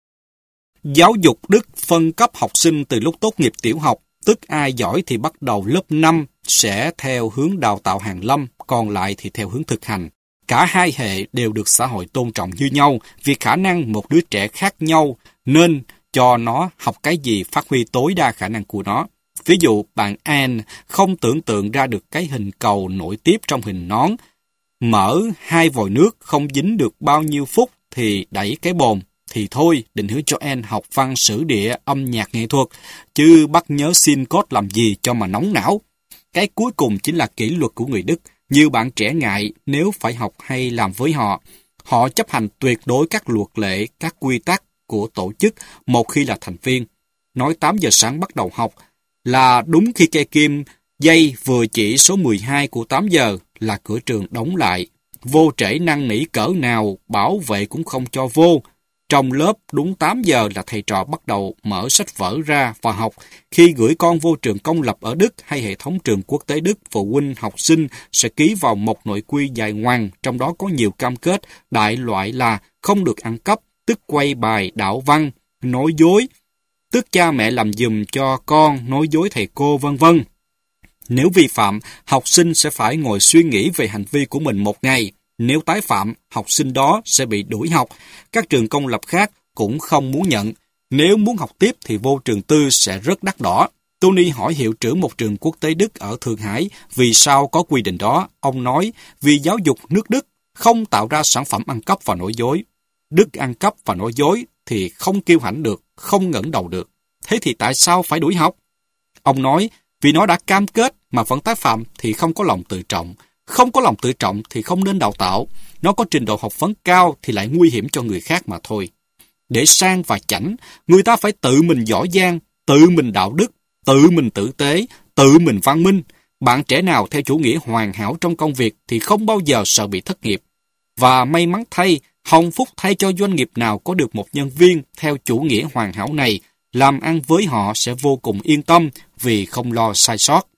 Speaker 1: Giáo dục Đức phân cấp học sinh từ lúc tốt nghiệp tiểu học, tức ai giỏi thì bắt đầu lớp năm sẽ theo hướng đào tạo hàn lâm, còn lại thì theo hướng thực hành. Cả hai hệ đều được xã hội tôn trọng như nhau vì khả năng một đứa trẻ khác nhau nên cho nó học cái gì phát huy tối đa khả năng của nó. Ví dụ bạn Anne không tưởng tượng ra được cái hình cầu nổi tiếp trong hình nón, mở hai vòi nước không dính được bao nhiêu phút thì đẩy cái bồn, thì thôi, định hướng cho Anne học văn sử địa, âm nhạc nghệ thuật, chứ bắt nhớ xin code làm gì cho mà nóng não. Cái cuối cùng chính là kỷ luật của người Đức. Nhiều bạn trẻ ngại nếu phải học hay làm với họ. Họ chấp hành tuyệt đối các luật lệ, các quy tắc của tổ chức một khi là thành viên. Nói tám giờ sáng bắt đầu học là đúng khi cây kim dây vừa chỉ số mười hai của tám giờ là cửa trường đóng lại. Vô trễ năn nỉ cỡ nào, bảo vệ cũng không cho vô. Trong lớp đúng tám giờ là thầy trò bắt đầu mở sách vở ra và học. Khi gửi con vô trường công lập ở Đức hay hệ thống trường quốc tế Đức, phụ huynh học sinh sẽ ký vào một nội quy dài ngoằng, trong đó có nhiều cam kết, đại loại là không được ăn cắp, tức quay bài, đạo văn, nói dối, tức cha mẹ làm giùm cho con, nói dối thầy cô, vân vân. Nếu vi phạm, học sinh sẽ phải ngồi suy nghĩ về hành vi của mình một ngày. Nếu tái phạm, học sinh đó sẽ bị đuổi học. Các trường công lập khác cũng không muốn nhận. Nếu muốn học tiếp thì vô trường tư sẽ rất đắt đỏ. Tony hỏi hiệu trưởng một trường quốc tế Đức ở Thượng Hải vì sao có quy định đó. Ông nói vì giáo dục nước Đức không tạo ra sản phẩm ăn cắp và nói dối. Đức ăn cắp và nói dối thì không kiêu hãnh được, không ngẩng đầu được. Thế thì tại sao phải đuổi học? Ông nói vì nó đã cam kết mà vẫn tái phạm thì không có lòng tự trọng. Không có lòng tự trọng thì không nên đào tạo. Nó có trình độ học vấn cao thì lại nguy hiểm cho người khác mà thôi. Để sang và chảnh, người ta phải tự mình giỏi giang, tự mình đạo đức, tự mình tử tế, tự mình văn minh. Bạn trẻ nào theo chủ nghĩa hoàn hảo trong công việc thì không bao giờ sợ bị thất nghiệp. Và may mắn thay, hồng phúc thay cho doanh nghiệp nào có được một nhân viên theo chủ nghĩa hoàn hảo này, làm ăn với họ sẽ vô cùng yên tâm vì không lo sai sót.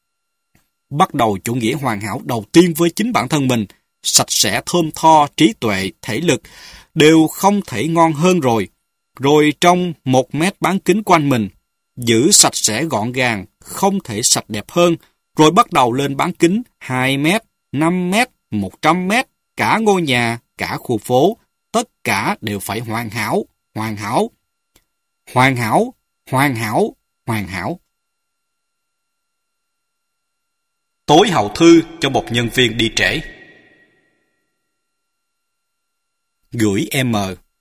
Speaker 1: Bắt đầu chủ nghĩa hoàn hảo đầu tiên với chính bản thân mình, sạch sẽ, thơm tho, trí tuệ, thể lực, đều không thể ngon hơn rồi. Rồi trong một mét bán kính quanh mình, giữ sạch sẽ gọn gàng, không thể sạch đẹp hơn. Rồi bắt đầu lên bán kính hai mét, năm mét, một trăm mét, cả ngôi nhà, cả khu phố, tất cả đều phải hoàn hảo, hoàn hảo, hoàn hảo, hoàn hảo, hoàn hảo. Tối hậu thư cho một nhân viên đi trễ. Gửi em.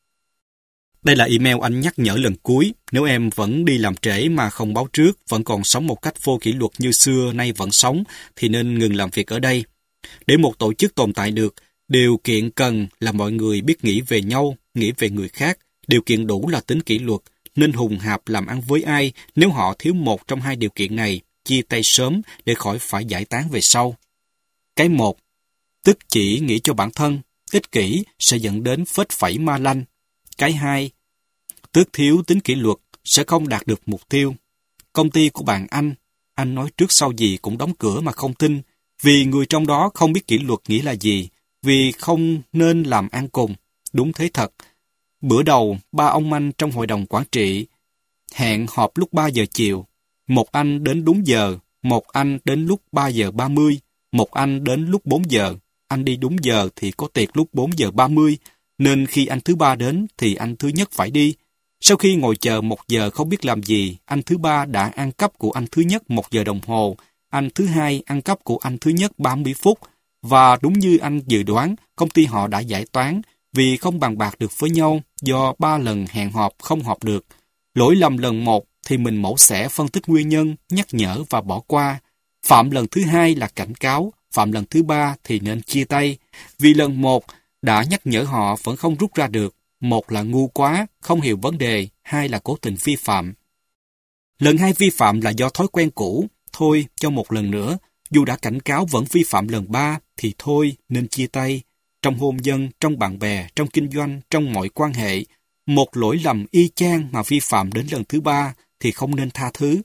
Speaker 1: Đây là email anh nhắc nhở lần cuối. Nếu em vẫn đi làm trễ mà không báo trước, vẫn còn sống một cách vô kỷ luật như xưa nay vẫn sống, thì nên ngừng làm việc ở đây. Để một tổ chức tồn tại được, điều kiện cần là mọi người biết nghĩ về nhau, nghĩ về người khác. Điều kiện đủ là tính kỷ luật, nên hùng hạp làm ăn với ai nếu họ thiếu một trong hai điều kiện này, chia tay sớm để khỏi phải giải tán về sau. Cái một, tức chỉ nghĩ cho bản thân, ích kỷ sẽ dẫn đến phết phẩy ma lanh. Cái hai, tức thiếu tính kỷ luật sẽ không đạt được mục tiêu. Công ty của bạn anh, anh nói trước sau gì cũng đóng cửa mà không tin, vì người trong đó không biết kỷ luật nghĩa là gì, vì không nên làm ăn cùng. Đúng thế thật. Bữa đầu, ba ông anh trong hội đồng quản trị hẹn họp lúc ba giờ chiều. Một anh đến đúng giờ, một anh đến lúc ba giờ ba mươi, một anh đến lúc bốn giờ. Anh đi đúng giờ thì có tiệc lúc bốn giờ ba mươi, nên khi anh thứ ba đến thì anh thứ nhất phải đi. Sau khi ngồi chờ một giờ không biết làm gì, anh thứ ba đã ăn cắp của anh thứ nhất một giờ đồng hồ, anh thứ hai ăn cắp của anh thứ nhất ba mươi phút, và đúng như anh dự đoán, công ty họ đã giải toán vì không bàn bạc được với nhau do ba lần hẹn họp không họp được. Lỗi lầm lần một thì mình mổ xẻ phân tích nguyên nhân, nhắc nhở và bỏ qua. Phạm lần thứ hai là cảnh cáo, phạm lần thứ ba thì nên chia tay. Vì lần một đã nhắc nhở họ vẫn không rút ra được. Một là ngu quá, không hiểu vấn đề, hai là cố tình vi phạm. Lần hai vi phạm là do thói quen cũ, thôi cho một lần nữa. Dù đã cảnh cáo vẫn vi phạm lần ba thì thôi nên chia tay. Trong hôn nhân, trong bạn bè, trong kinh doanh, trong mọi quan hệ, một lỗi lầm y chang mà vi phạm đến lần thứ ba thì không nên tha thứ.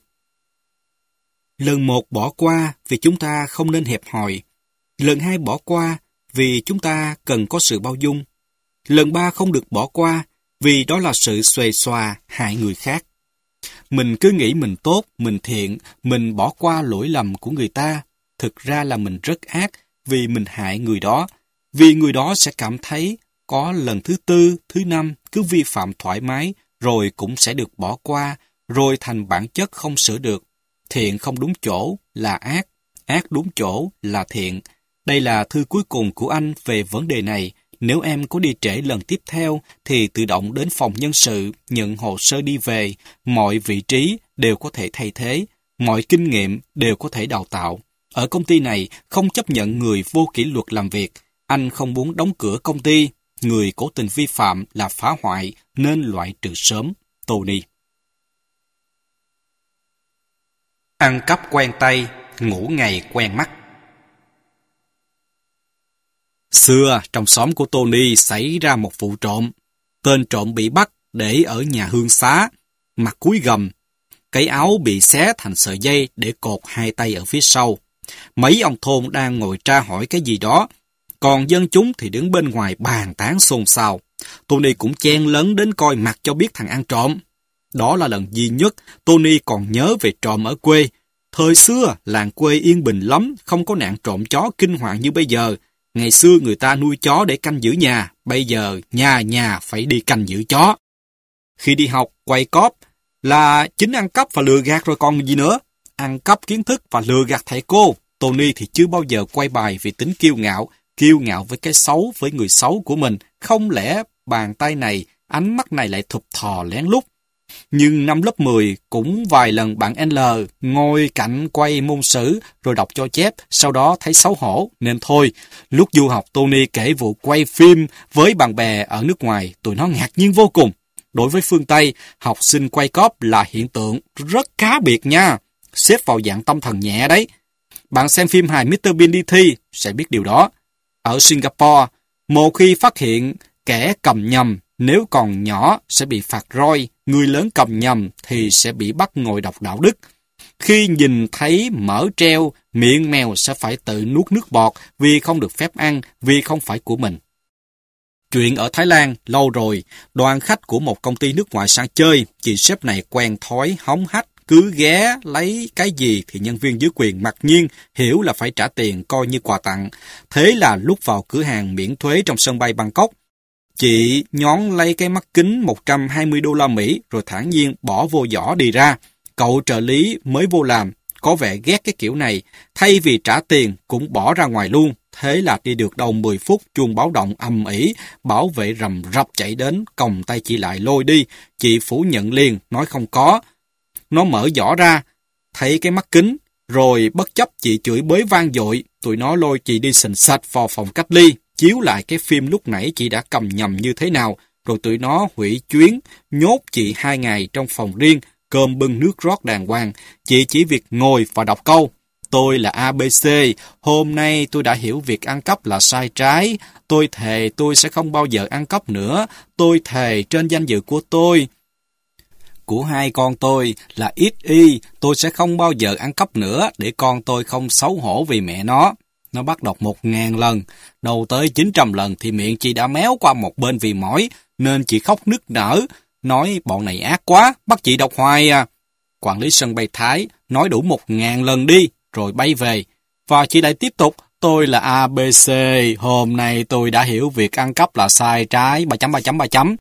Speaker 1: Lần một bỏ qua vì chúng ta không nên hẹp hòi. Lần hai bỏ qua vì chúng ta cần có sự bao dung. Lần ba không được bỏ qua vì đó là sự xuề xòa hại người khác. Mình cứ nghĩ mình tốt, mình thiện, mình bỏ qua lỗi lầm của người ta. Thực ra là mình rất ác vì mình hại người đó. Vì người đó sẽ cảm thấy có lần thứ tư, thứ năm cứ vi phạm thoải mái rồi cũng sẽ được bỏ qua, rồi thành bản chất không sửa được. Thiện không đúng chỗ là ác, ác đúng chỗ là thiện. Đây là thư cuối cùng của anh về vấn đề này. nếu em có đi trễ lần tiếp theo thì tự động đến phòng nhân sự, nhận hồ sơ đi về. Mọi vị trí đều có thể thay thế, mọi kinh nghiệm đều có thể đào tạo. Ở công ty này không chấp nhận người vô kỷ luật làm việc. Anh không muốn đóng cửa công ty. Người cố tình vi phạm là phá hoại nên loại trừ sớm. Tony. Ăn cắp quen tay, ngủ ngày quen mắt. Xưa, trong xóm của Tony xảy ra một vụ trộm. Tên trộm bị bắt để ở nhà hương xá, mặt cúi gầm. Cái áo bị xé thành sợi dây để cột hai tay ở phía sau. Mấy ông thôn đang ngồi tra hỏi cái gì đó, còn dân chúng thì đứng bên ngoài bàn tán xôn xao. Tony cũng chen lấn đến coi mặt cho biết thằng ăn trộm. Đó là lần duy nhất Tony còn nhớ về trộm ở quê. Thời xưa, làng quê yên bình lắm, không có nạn trộm chó kinh hoàng như bây giờ. Ngày xưa người ta nuôi chó để canh giữ nhà, bây giờ nhà nhà phải đi canh giữ chó. Khi đi học, quay cóp là chính ăn cắp và lừa gạt rồi còn gì nữa. Ăn cắp kiến thức và lừa gạt thầy cô. Tony thì chưa bao giờ quay bài vì tính kiêu ngạo, kiêu ngạo với cái xấu, với người xấu của mình. Không lẽ bàn tay này, ánh mắt này lại thụp thò lén lút. Nhưng năm lớp mười, cũng vài lần bạn L ngồi cạnh quay môn sử rồi đọc cho chép, sau đó thấy xấu hổ, nên thôi. Lúc du học, Tony kể vụ quay phim với bạn bè ở nước ngoài, tụi nó ngạc nhiên vô cùng. Đối với phương Tây, học sinh quay cóp là hiện tượng rất cá biệt nha, xếp vào dạng tâm thần nhẹ đấy. Bạn xem phim hài mít tơ Bean đi thi sẽ biết điều đó. Ở Singapore, một khi phát hiện kẻ cầm nhầm, nếu còn nhỏ sẽ bị phạt roi, người lớn cầm nhầm thì sẽ bị bắt ngồi đọc đạo đức. Khi nhìn thấy mỡ treo, miệng mèo sẽ phải tự nuốt nước bọt vì không được phép ăn, vì không phải của mình. Chuyện ở Thái Lan, lâu rồi, đoàn khách của một công ty nước ngoài sang chơi, chị sếp này quen thói hống hách, cứ ghé lấy cái gì thì nhân viên dưới quyền mặc nhiên hiểu là phải trả tiền coi như quà tặng. Thế là lúc vào cửa hàng miễn thuế trong sân bay Bangkok, chị nhón lấy cái mắt kính một trăm hai mươi đô la Mỹ rồi thản nhiên bỏ vô giỏ đi ra. Cậu trợ lý mới vô làm, có vẻ ghét cái kiểu này, thay vì trả tiền cũng bỏ ra ngoài luôn. Thế là đi được đầu mười phút, chuông báo động ầm ĩ, bảo vệ rầm rập chạy đến, còng tay chị lại lôi đi. Chị phủ nhận liền, nói không có. Nó mở giỏ ra, thấy cái mắt kính, rồi bất chấp chị chửi bới vang dội, tụi nó lôi chị đi sình sạch vào phòng cách ly, chiếu lại cái phim lúc nãy chị đã cầm nhầm như thế nào, rồi tụi nó hủy chuyến, nhốt chị hai ngày trong phòng riêng, cơm bưng nước rót đàng hoàng. Chị chỉ việc ngồi và đọc câu. Tôi là a bê xê, hôm nay tôi đã hiểu việc ăn cắp là sai trái. Tôi thề tôi sẽ không bao giờ ăn cắp nữa. Tôi thề trên danh dự của tôi, của hai con tôi là ít y, tôi sẽ không bao giờ ăn cắp nữa để con tôi không xấu hổ vì mẹ nó. Nó bắt đọc một ngàn lần, đầu tới chín trăm lần thì miệng chị đã méo qua một bên vì mỏi, nên chị khóc nức nở, nói bọn này ác quá, bắt chị đọc hoài à. Quản lý sân bay Thái nói đủ một ngàn lần đi, rồi bay về. Và chị lại tiếp tục, tôi là a bê xê, hôm nay tôi đã hiểu việc ăn cắp là sai trái, ba chấm ba chấm ba chấm.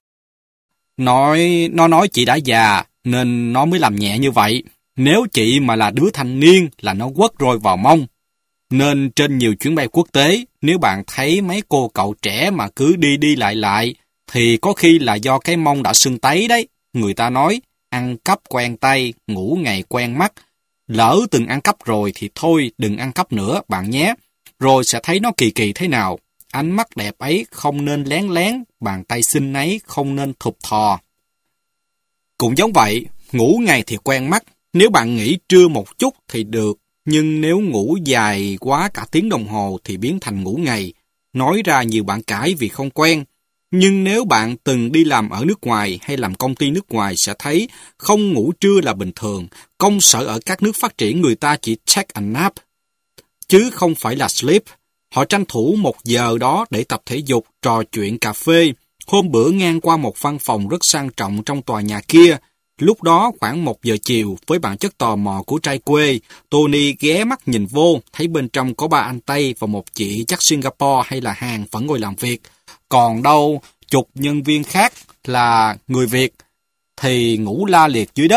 Speaker 1: Nói, nó nói chị đã già, nên nó mới làm nhẹ như vậy. Nếu chị mà là đứa thanh niên là nó quất rồi vào mông. Nên trên nhiều chuyến bay quốc tế, nếu bạn thấy mấy cô cậu trẻ mà cứ đi đi lại lại, thì có khi là do cái mông đã sưng tấy đấy. Người ta nói, ăn cắp quen tay, ngủ ngày quen mắt. Lỡ từng ăn cắp rồi thì thôi, đừng ăn cắp nữa bạn nhé. Rồi sẽ thấy nó kỳ kỳ thế nào. Ánh mắt đẹp ấy không nên lén lén, bàn tay xinh ấy không nên thụp thò. Cũng giống vậy, ngủ ngày thì quen mắt. Nếu bạn nghỉ trưa một chút thì được, nhưng nếu ngủ dài quá cả tiếng đồng hồ thì biến thành ngủ ngày. Nói ra nhiều bạn cãi vì không quen. Nhưng nếu bạn từng đi làm ở nước ngoài hay làm công ty nước ngoài sẽ thấy không ngủ trưa là bình thường. Công sở ở các nước phát triển người ta chỉ take a nap, chứ không phải là sleep. Họ tranh thủ một giờ đó để tập thể dục, trò chuyện cà phê. Hôm bữa ngang qua một văn phòng rất sang trọng trong tòa nhà kia. Lúc đó khoảng một giờ chiều, với bản chất tò mò của trai quê, Tony ghé mắt nhìn vô, thấy bên trong có ba anh Tây và một chị chắc Singapore hay là Hàn vẫn ngồi làm việc. Còn đâu, chục nhân viên khác là người Việt, thì ngủ la liệt dưới đất.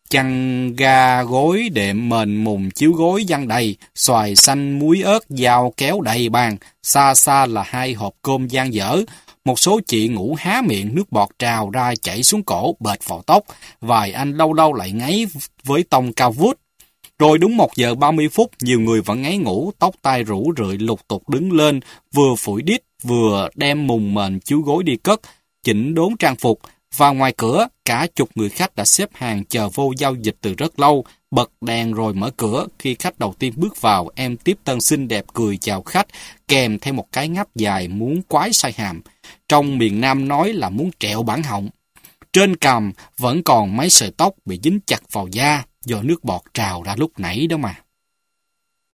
Speaker 1: Chăn ga gối đệm mền mùng chiếu gối văng đầy, xoài xanh muối ớt dao kéo đầy bàn, xa xa là hai hộp cơm dang dở. Một số chị ngủ há miệng, nước bọt trào ra chảy xuống cổ bệt vào tóc, vài anh lâu lâu lại ngáy với tông cao vút. Rồi đúng một giờ ba mươi phút, nhiều người vẫn ngáy ngủ, tóc tai rủ rượi lục tục đứng lên, vừa phủi đít, vừa đem mùng mền chiếu gối đi cất, chỉnh đốn trang phục. Và ngoài cửa, cả chục người khách đã xếp hàng chờ vô giao dịch từ rất lâu, bật đèn rồi mở cửa. Khi khách đầu tiên bước vào, em tiếp tân xinh đẹp cười chào khách, kèm theo một cái ngáp dài muốn quái sai hàm. Trong miền Nam nói là muốn trẹo bản họng. Trên cằm vẫn còn mấy sợi tóc bị dính chặt vào da, do nước bọt trào ra lúc nãy đó mà.